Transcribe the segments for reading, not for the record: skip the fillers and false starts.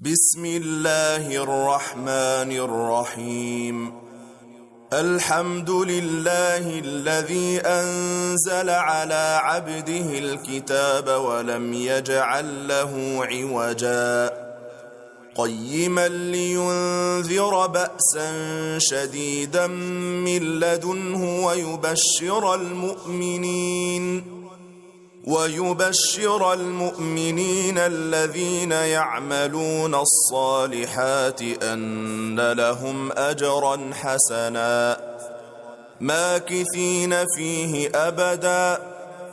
بسم الله الرحمن الرحيم. الحمد لله الذي أنزل على عبده الكتاب ولم يجعل له عوجا قيما لينذر بأسا شديدا من لدنه ويبشر المؤمنين الذين يعملون الصالحات أن لهم أجرا حسنا ماكثين فيه أبدا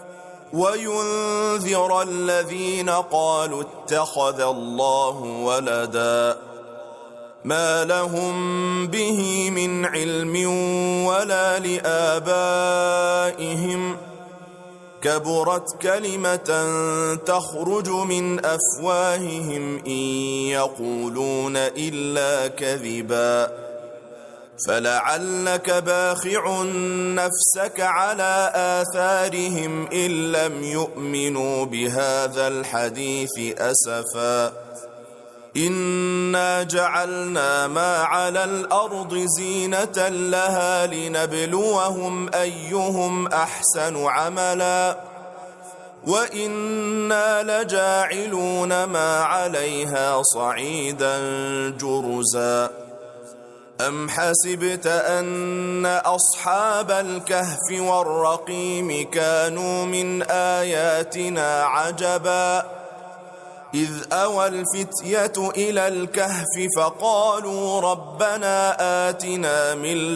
وينذر الذين قالوا اتخذ الله ولدا ما لهم به من علم ولا لآبائهم كبرت كلمة تخرج من أفواههم إن يقولون إلا كذبا فلعلك باخع نفسك على آثارهم إن لم يؤمنوا بهذا الحديث أسفا إنا جعلنا ما على الأرض زينة لها لنبلوهم أيهم أحسن عملا وإنا لجاعلون ما عليها صعيدا جرزا أم حسبت أن أصحاب الكهف والرقيم كانوا من آياتنا عجبا إذ أوى الفتية إلى الكهف فقالوا ربنا آتنا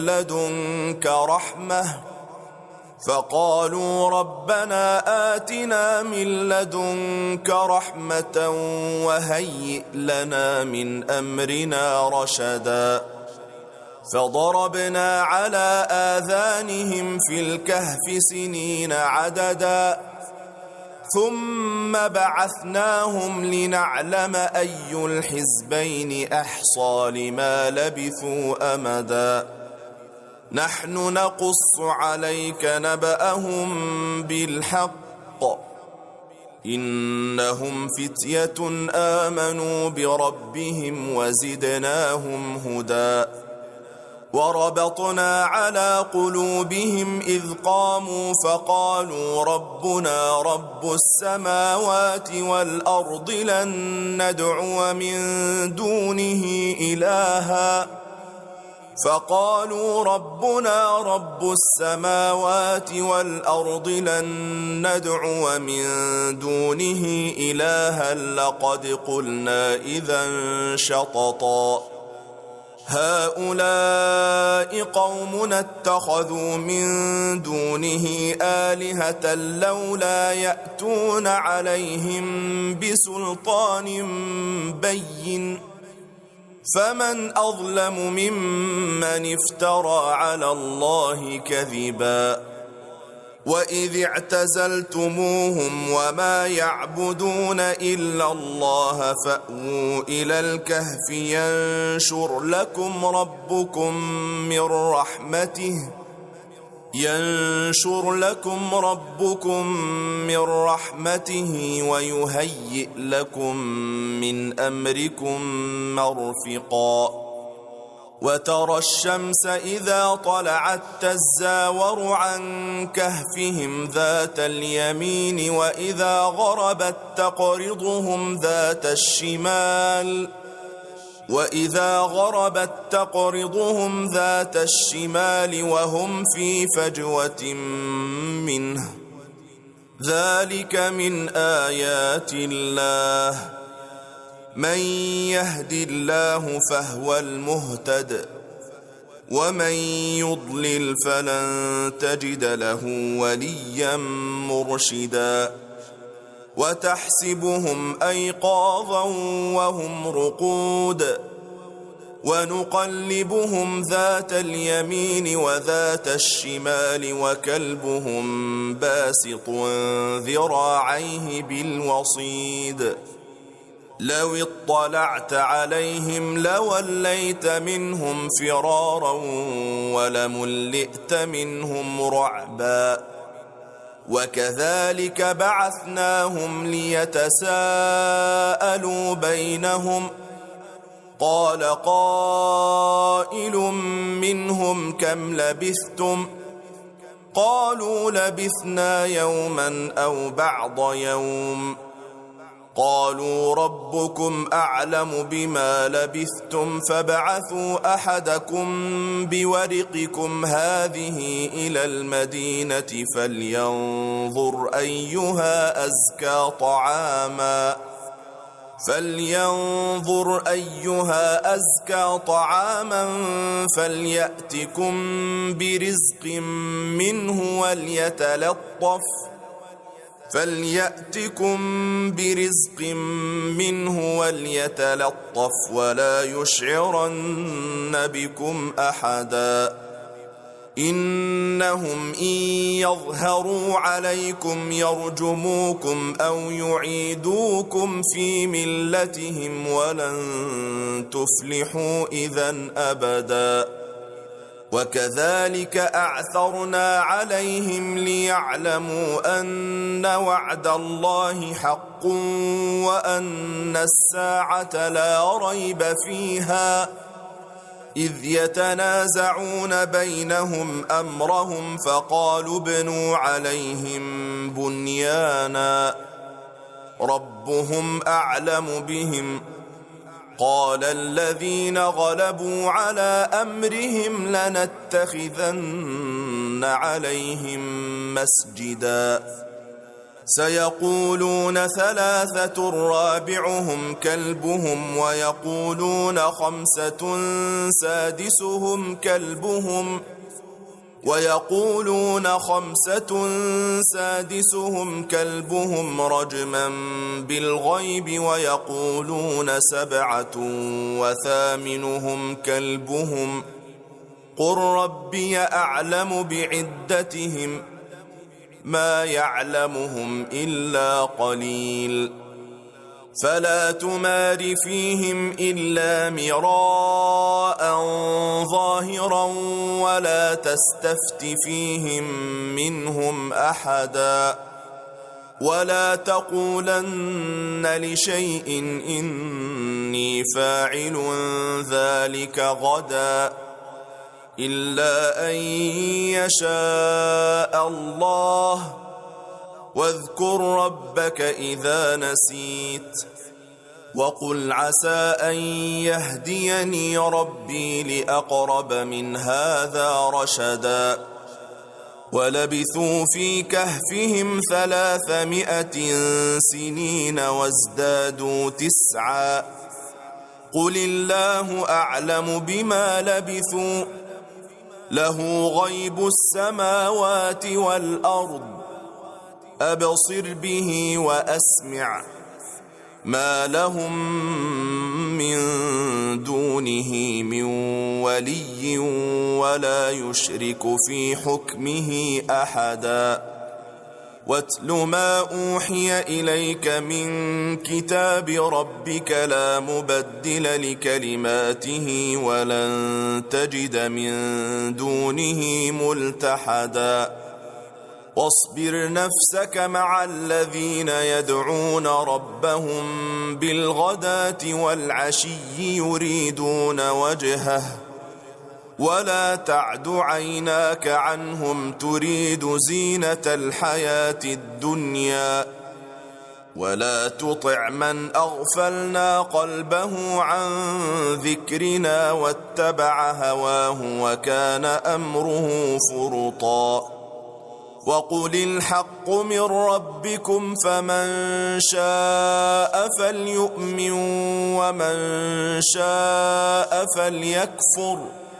من لدنك رحمة وهيئ لنا من أمرنا رشدا فضربنا على آذانهم في الكهف سنين عددا ثم بعثناهم لنعلم أي الحزبين أحصى لما لبثوا أمدا نحن نقص عليك نبأهم بالحق إنهم فتية آمنوا بربهم وزدناهم هدى وربطنا على قلوبهم إذ قاموا فقالوا ربنا رب السماوات والأرض لن ندعو من دونه إلها لقد قلنا إذا شططا هؤلاء قومنا اتخذوا من دونه آلهة لولا يأتون عليهم بسلطان بين فمن أظلم ممن افترى على الله كذبا وإذ اعتزلتموهم وما يعبدون إلا الله فأووا إلى الكهف ينشر لكم ربكم من رحمته ويهيئ لكم من أمركم مرفقا وترى الشمس إذا طلعت تزاور عن كهفهم ذات اليمين وإذا غربت تقرضهم ذات الشمال وهم في فجوة منه ذلك من آيات الله من يهد الله فهو المهتد ومن يضلل فلن تجد له وليا مرشدا وتحسبهم أيقاظا وهم رقود ونقلبهم ذات اليمين وذات الشمال وكلبهم باسط ذراعيه بالوصيد لو اطلعت عليهم لوليت منهم فرارا ولملئت منهم رعبا وكذلك بعثناهم ليتساءلوا بينهم قال قائل منهم كم لبثتم قالوا لبثنا يوما أو بعض يوم قالوا ربكم أعلم بما لبثتم فابعثوا أحدكم بورقكم هذه إلى المدينة فلينظر أيها أزكى طعاما فليأتكم برزق منه وليتلطف ولا يشعرن بكم أحدا إنهم إن يظهروا عليكم يرجموكم أو يعيدوكم في ملتهم ولن تفلحوا إذا أبدا وكذلك أعثرنا عليهم ليعلموا أن وعد الله حق وأن الساعة لا ريب فيها إذ يتنازعون بينهم أمرهم فقالوا ابنوا عليهم بنيانا ربهم أعلم بهم قال الذين غلبوا على أمرهم لنتخذن عليهم مسجدا سيقولون 3 رابعهم كلبهم ويقولون 5 سادسهم كلبهم رجما بالغيب ويقولون 7 وثامنهم كلبهم قل ربي أعلم بعدتهم ما يعلمهم إلا قليل فلا تمار فيهم إلا مراء ظاهرا ولا تستفت فيهم منهم أحدا ولا تقولن لشيء إني فاعل ذلك غدا إلا أن يشاء الله واذكر ربك إذا نسيت وقل عسى أن يهديني ربي لأقرب من هذا رشدا ولبثوا في كهفهم 300 سنين وازدادوا 9 قل الله أعلم بما لبثوا له غيب السماوات والأرض أبصر به وأسمع ما لهم من دونه من ولي ولا يشرك في حكمه أحدا واتل ما أوحي إليك من كتاب ربك لا مبدل لكلماته ولن تجد من دونه ملتحدا واصبر نفسك مع الذين يدعون ربهم بالغداة والعشي يريدون وجهه ولا تعد عيناك عنهم تريد زينة الحياة الدنيا ولا تطع من أغفلنا قلبه عن ذكرنا واتبع هواه وكان أمره فرطا وقل الحق من ربكم فمن شاء فليؤمن ومن شاء فليكفر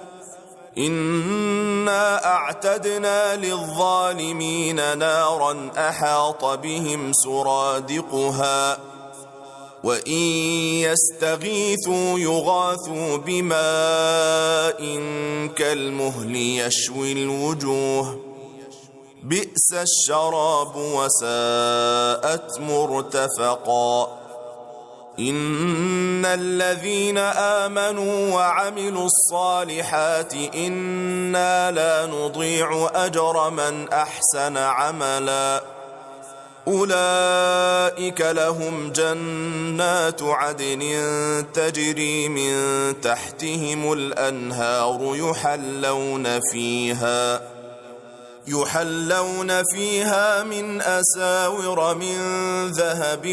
إنا أعتدنا للظالمين نارا أحاط بهم سرادقها وإن يستغيثوا يغاثوا بماء كالمهل يشوي الوجوه بئس الشراب وساءت مرتفقا إن الذين آمنوا وعملوا الصالحات إنا لا نضيع أجر من أحسن عملا أولئك لهم جنات عدن تجري من تحتهم الأنهار يحلون فيها من أساور من ذهب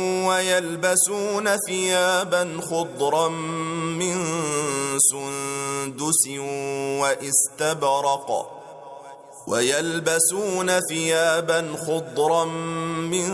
ويلبسون ثيابا خضرا من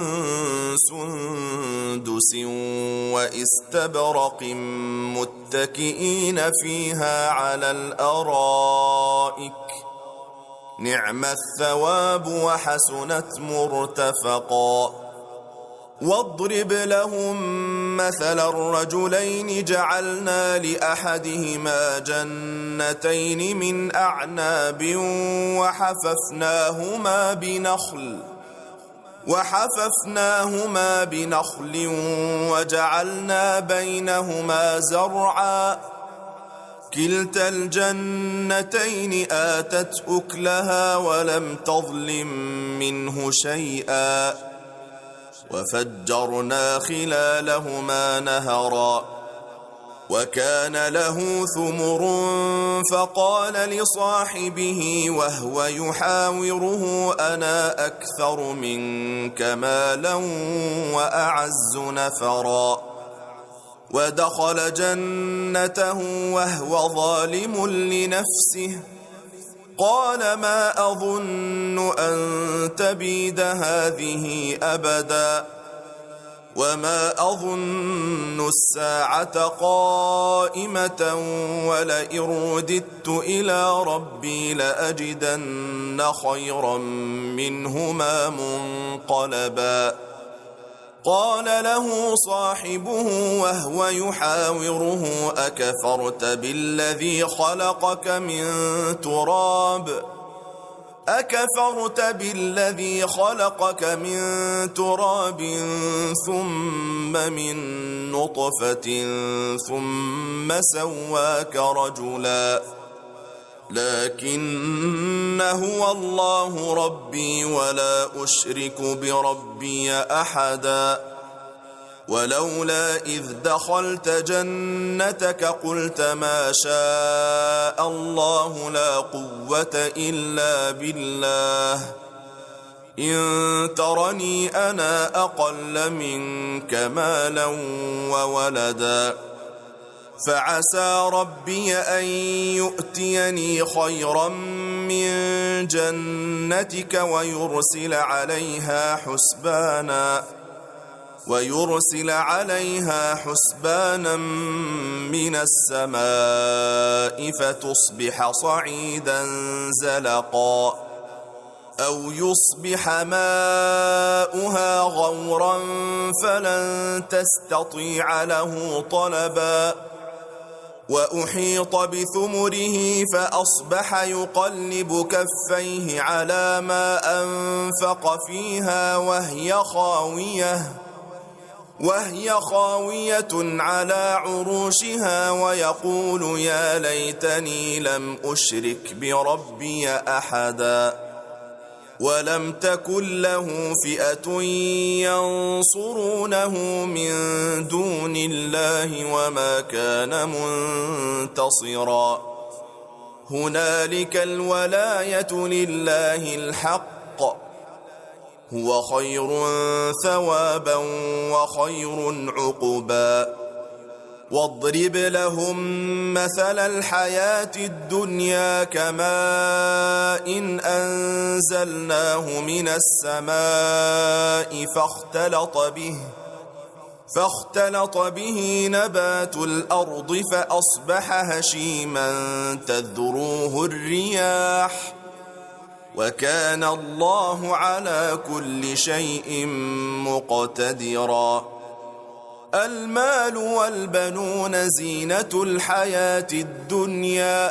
سندس واستبرق متكئين فيها على الأرائك نعم الثواب وحسنت مرتفقا واضرب لهم مثل الرجلين جعلنا لأحدهما جنتين من أعناب وحففناهما بنخل وجعلنا بينهما زرعا كلتا الجنتين آتت أكلها ولم تظلم منه شيئا وفجرنا خلالهما نهرا وكان له ثمر فقال لصاحبه وهو يحاوره أنا أكثر منك مالا وأعز نفرا ودخل جنته وهو ظالم لنفسه قال ما أظن أن تبيد هذه أبدا وما أظن الساعة قائمة ولئن رددت إلى ربي لأجدن خيرا منهما منقلبا قال له صاحبه وهو يحاوره أكفرت بالذي خلقك من تراب ثم من نطفة ثم سواك رجلا لكن هو الله ربي ولا أشرك بربي أحدا ولولا إذ دخلت جنتك قلت ما شاء الله لا قوة إلا بالله إن ترني أنا أقل منك مالا وولدا فعسى ربي أن يؤتيني خيرا من جنتك ويرسل عليها حسبانا من السماء فتصبح صعيدا زلقا أو يصبح ماؤها غورا فلن تستطيع له طلبا وأحيط بثمره فأصبح يقلب كفيه على ما أنفق فيها وهي خاوية على عروشها ويقول يا ليتني لم أشرك بربي أحدا ولم تكن له فئة ينصرونه من دون الله وما كان منتصرا هنالك الولاية لله الحق هو خير ثوابا وخير عقبا واضرب لهم مثل الحياة الدنيا كماء أنزلناه من السماء فاختلط به نبات الأرض فأصبح هشيما تذروه الرياح وكان الله على كل شيء مقتدرا المال والبنون زينة الحياة الدنيا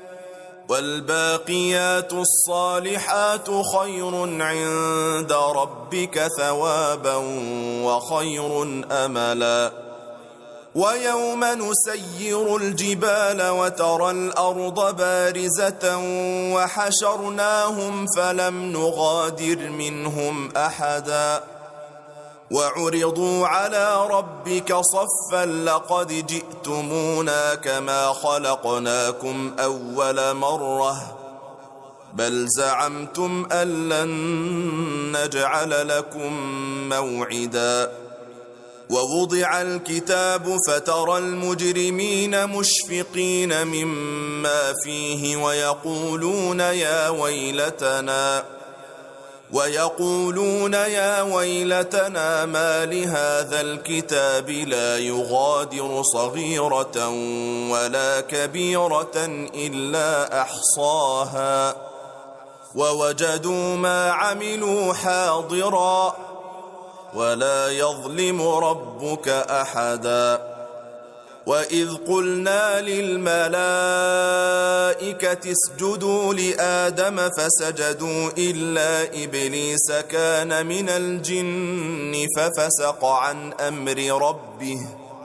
والباقيات الصالحات خير عند ربك ثوابا وخير أملا ويوم نسير الجبال وترى الأرض بارزة وحشرناهم فلم نغادر منهم أحدا وعرضوا على ربك صفا لقد جئتمونا كما خلقناكم أول مرة بل زعمتم أن لن نجعل لكم موعدا ووضع الكتاب فترى المجرمين مشفقين مما فيه ويقولون يا ويلتنا ما لهذا الكتاب لا يغادر صغيرة ولا كبيرة إلا أحصاها ووجدوا ما عملوا حاضرا ولا يظلم ربك أحدا وإذ قلنا للملائكة اسجدوا لآدم فسجدوا إلا إبليس كان من الجن ففسق عن أمر ربه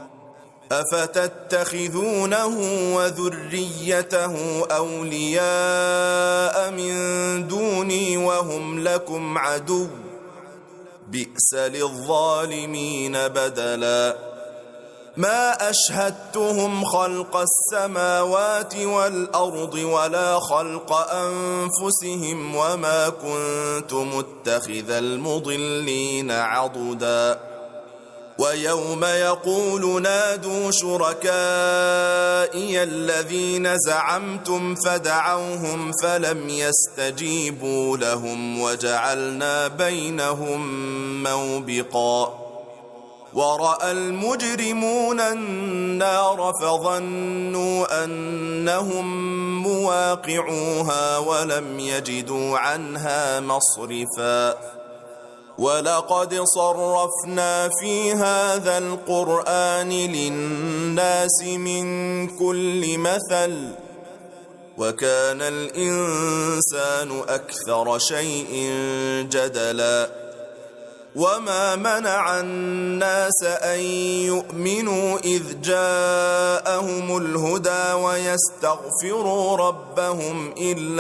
أفتتخذونه وذريته أولياء من دوني وهم لكم عدو بئس للظالمين بدلا ما أشهدتهم خلق السماوات والأرض ولا خلق أنفسهم وما كنت متخذ المضلين عضدا ويوم يقول نادوا شركائي الذين زعمتم فدعوهم فلم يستجيبوا لهم وجعلنا بينهم موبقا ورأى المجرمون النار فظنوا أنهم مواقعوها ولم يجدوا عنها مصرفا ولقد صرفنا في هذا القرآن للناس من كل مثل وكان الإنسان أكثر شيء جدلا وما منع الناس أن يؤمنوا إذ جاءهم الهدى ويستغفروا ربهم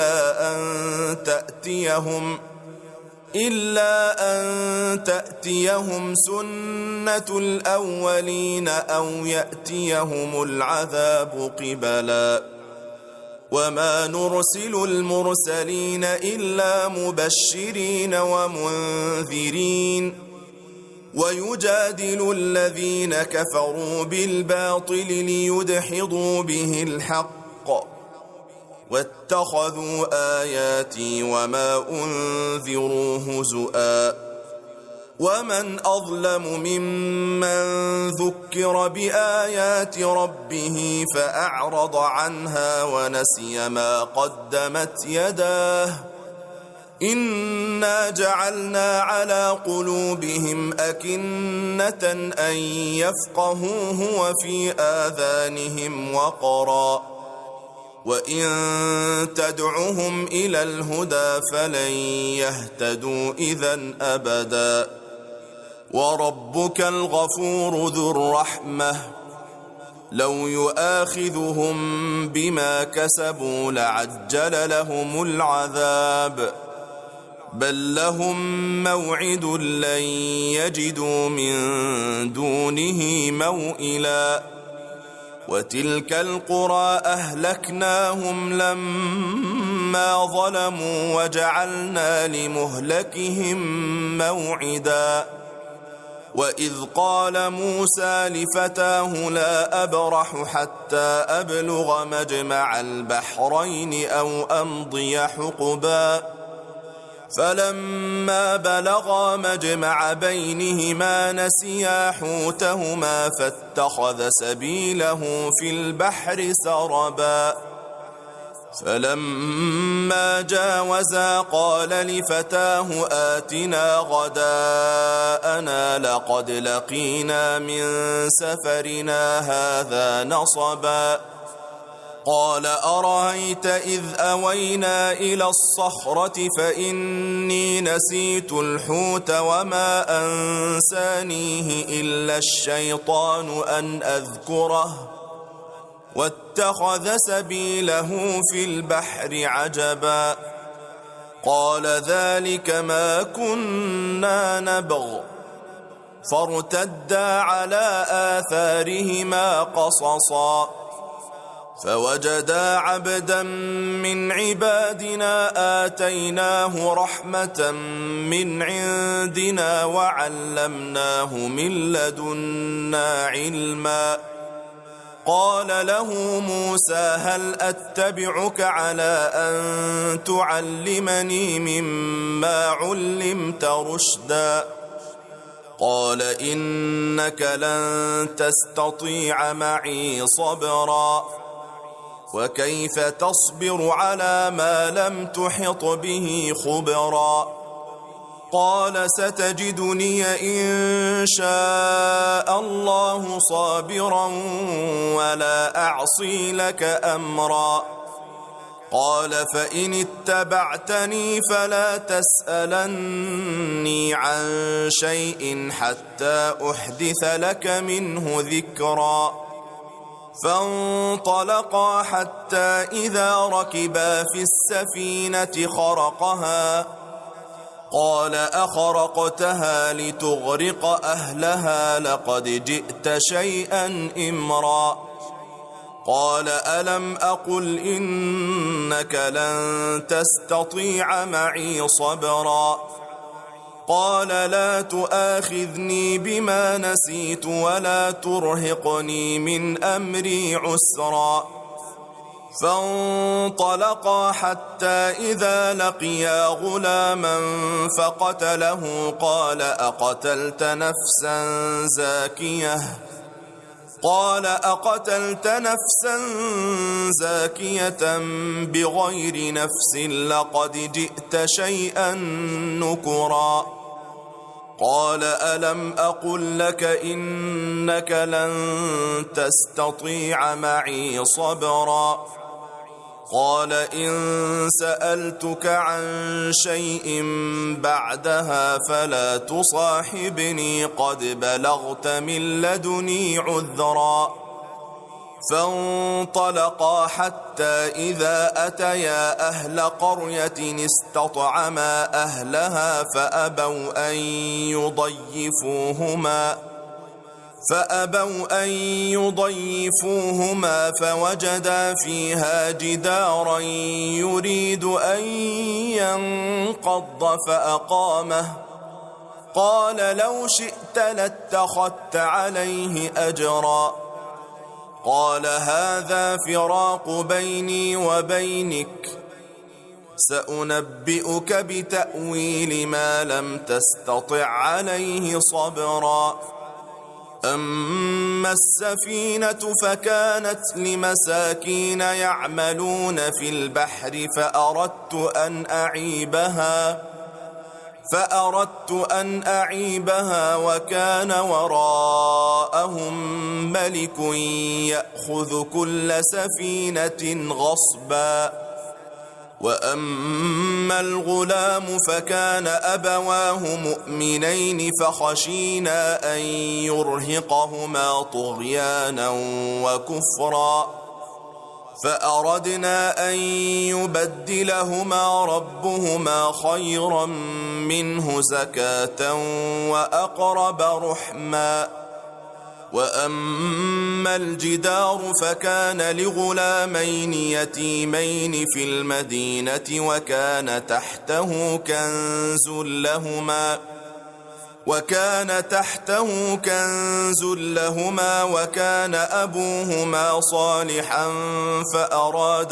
إلا أن تأتيهم سنة الأولين أو يأتيهم العذاب قبلا وما نرسل المرسلين إلا مبشرين ومنذرين ويجادل الذين كفروا بالباطل ليدحضوا به الحق واتخذوا آياتي وما أنذروا هزؤا ومن أظلم ممن ذكر بآيات ربه فأعرض عنها ونسي ما قدمت يداه إنا جعلنا على قلوبهم أكنة أن يفقهوه وفي آذانهم وقرا وإن تدعهم إلى الهدى فلن يهتدوا إذن أبدا وربك الغفور ذو الرحمة لو يؤاخذهم بما كسبوا لعجل لهم العذاب بل لهم موعد لن يجدوا من دونه موئلا وتلك القرى أهلكناهم لما ظلموا وجعلنا لمهلكهم موعدا وإذ قال موسى لفتاه لا أبرح حتى أبلغ مجمع البحرين أو أمضي حقبا فلما بلغا مجمع بينهما نسيا حوتهما فاتخذ سبيله في البحر سربا فلما جاوزا قال لفتاه آتنا غداءنا لقد لقينا من سفرنا هذا نصبا قال أرأيت إذ أوينا إلى الصخرة فإني نسيت الحوت وما أنسانيه إلا الشيطان أن أذكره واتخذ سبيله في البحر عجبا قال ذلك ما كنا نبغ فارتدا على آثارهما قصصا فوجدا عبدا من عبادنا آتيناه رحمة من عندنا وعلمناه من لدنا علما قال له موسى هل أتبعك على أن تعلمني مما علمت رشدا قال إنك لن تستطيع معي صبرا وكيف تصبر على ما لم تحط به خبرا قال ستجدني إن شاء الله صابرا ولا أعصي لك أمرا قال فإن اتبعتني فلا تسألني عن شيء حتى أحدث لك منه ذكرا فانطلقا حتى إذا ركبا في السفينة خرقها قال أخرقتها لتغرق أهلها لقد جئت شيئا إمرا قال ألم أقل إنك لن تستطيع معي صبرا قال لا تؤاخذني بما نسيت ولا ترهقني من أمري عسرا فانطلقا حتى إذا لقيا غلاما فقتله قال أقتلت نفسا زاكية بغير نفس لقد جئت شيئا نكرا قال ألم أقل لك إنك لن تستطيع معي صبرا قال إن سألتك عن شيء بعدها فلا تصاحبني قد بلغت من لدني عذرا فانطلقا حتى إذا أتيا أهل قرية استطعما أهلها فأبوا أن يضيفوهما فوجدا فيها جدارا يريد أن ينقض فأقامه قال لو شئت لاتخذت عليه أجرا قال هذا فراق بيني وبينك سأنبئك بتأويل ما لم تستطع عليه صبرا أما السفينة فكانت لمساكين يعملون في البحر فأردت أن أعيبها وكان وراءهم ملك يأخذ كل سفينة غصبا وأما الغلام فكان أبواه مؤمنين فخشينا أن يرهقهما طغيانا وكفرا فأردنا أن يبدلهما ربهما خيرا منه زكاة وأقرب رحما وأما الجدار فكان لغلامين يتيمين في المدينة وكان تحته كنز لهما وكان أبوهما صالحا فأراد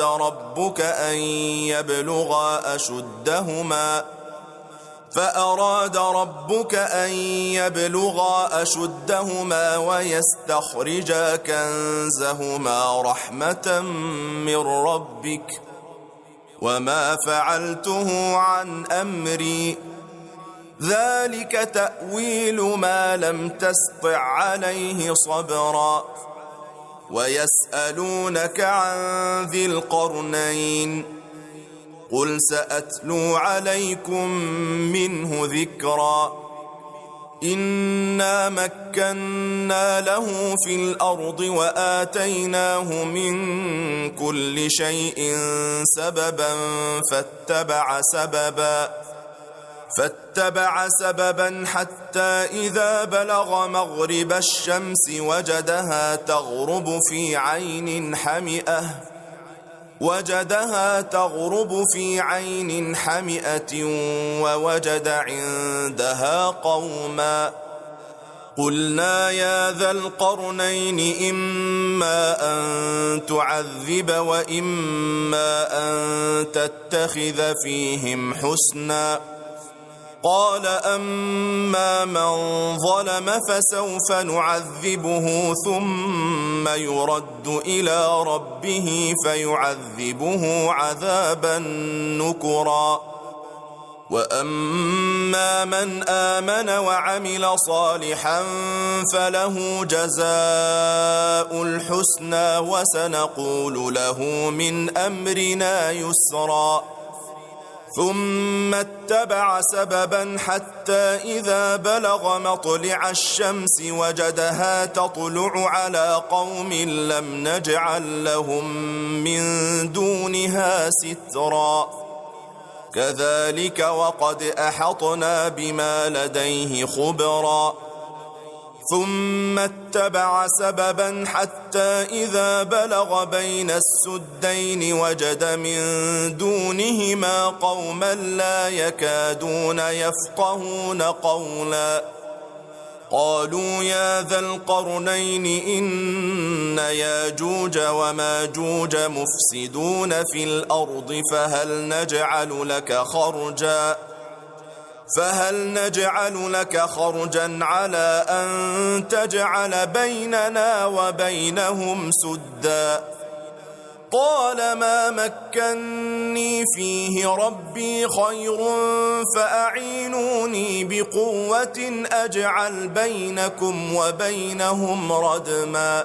ربك أن يبلغا أشدهما ويستخرجا كنزهما رحمة من ربك وما فعلته عن أمري ذلك تأويل ما لم تسطع عليه صبرا ويسألونك عن ذي القرنين قل سأتلو عليكم منه ذكرا إنا مكنا له في الأرض وآتيناه من كل شيء سببا فاتبع سببا حتى إذا بلغ مغرب الشمس وجدها تغرب في عين حمئة ووجد عندها قوما. قلنا يا ذا القرنين إما أن تعذب وإما أن تتخذ فيهم حسنا. قال أما من ظلم فسوف نعذبه ثم يرد إلى ربه فيعذبه عذابا نكرا. وأما من آمن وعمل صالحا فله جزاء الحسنى وسنقول له من أمرنا يسرا. ثم اتبع سببا حتى إذا بلغ مطلع الشمس وجدها تطلع على قوم لم نجعل لهم من دونها سترا. كذلك وقد أحطنا بما لديه خبرا. ثم اتبع سببا حتى إذا بلغ بين السدين وجد من دونهما قوما لا يكادون يفقهون قولا. قالوا يا ذا القرنين إن ياجوج وماجوج مفسدون في الأرض فهل نجعل لك خرجا على أن تجعل بيننا وبينهم سدا. قال ما مكني فيه ربي خير فأعينوني بقوة أجعل بينكم وبينهم ردما.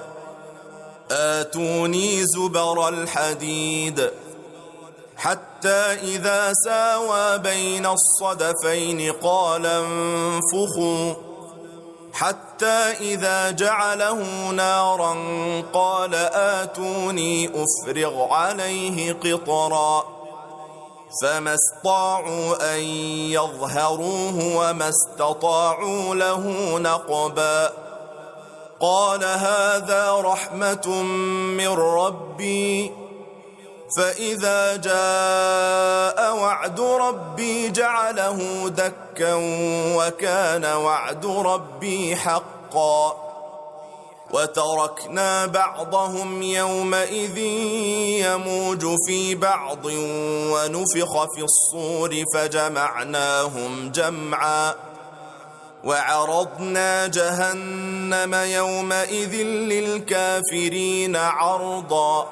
آتوني زبر الحديد حتى إذا ساوى بين الصدفين قال انفخوا حتى إذا جعله نارا قال آتوني أفرغ عليه قطرا. فما استطاعوا أن يظهروه وما استطاعوا له نقبا. قال هذا رحمة من ربي فإذا جاء وعد ربي جعله دكا وكان وعد ربي حقا. وتركنا بعضهم يومئذ يموج في بعض ونفخ في الصور فجمعناهم جمعا. وعرضنا جهنم يومئذ للكافرين عرضا.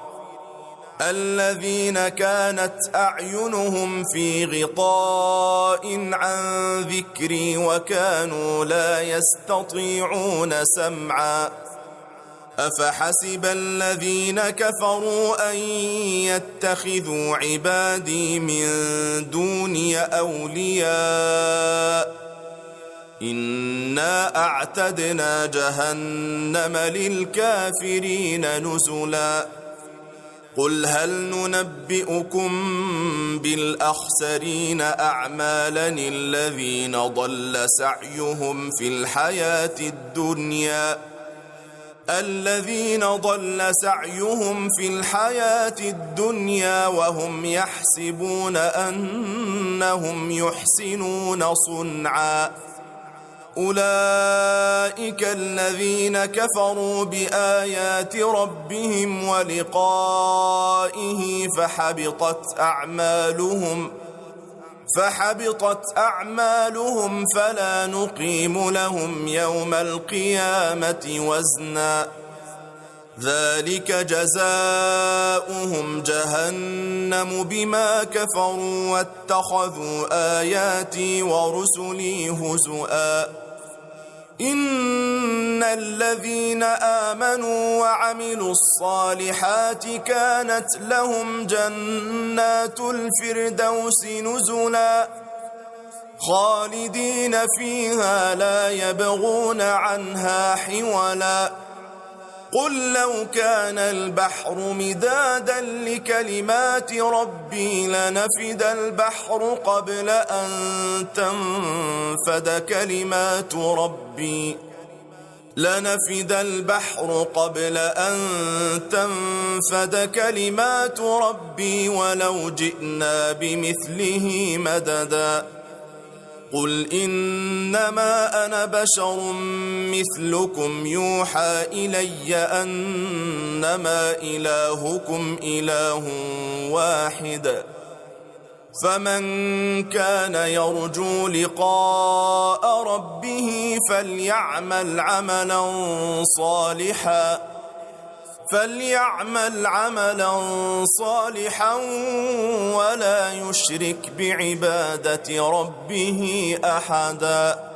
الذين كانت أعينهم في غطاء عن ذكري وكانوا لا يستطيعون سمعا. أفحسب الذين كفروا أن يتخذوا عبادي من دوني أولياء إنا أعتدنا جهنم للكافرين نزلا. قل هل ننبئكم بالأخسرين أعمالا الذين ضل سعيهم في الحياة الدنيا وهم يحسبون أنهم يحسنون صنعا. أولئك الذين كفروا بآيات ربهم ولقائه فحبطت أعمالهم فلا نقيم لهم يوم القيامة وزنا. ذلك جزاؤهم جهنم بما كفروا واتخذوا آياتي ورسلي هزؤا. إن الذين آمنوا وعملوا الصالحات كانت لهم جنات الفردوس نزلا خالدين فيها لا يبغون عنها حولا. قل لو كان البحر مدادا لكلمات ربي لنفد البحر قبل أن تنفد كلمات ربي ولو جئنا بمثله مددا قل إنما أنا بشر مثلكم يوحى إلي أنما إلهكم إله واحد فمن كان يرجو لقاء ربه فليعمل عملا صالحا ولا يشرك بعبادة ربه أحدا.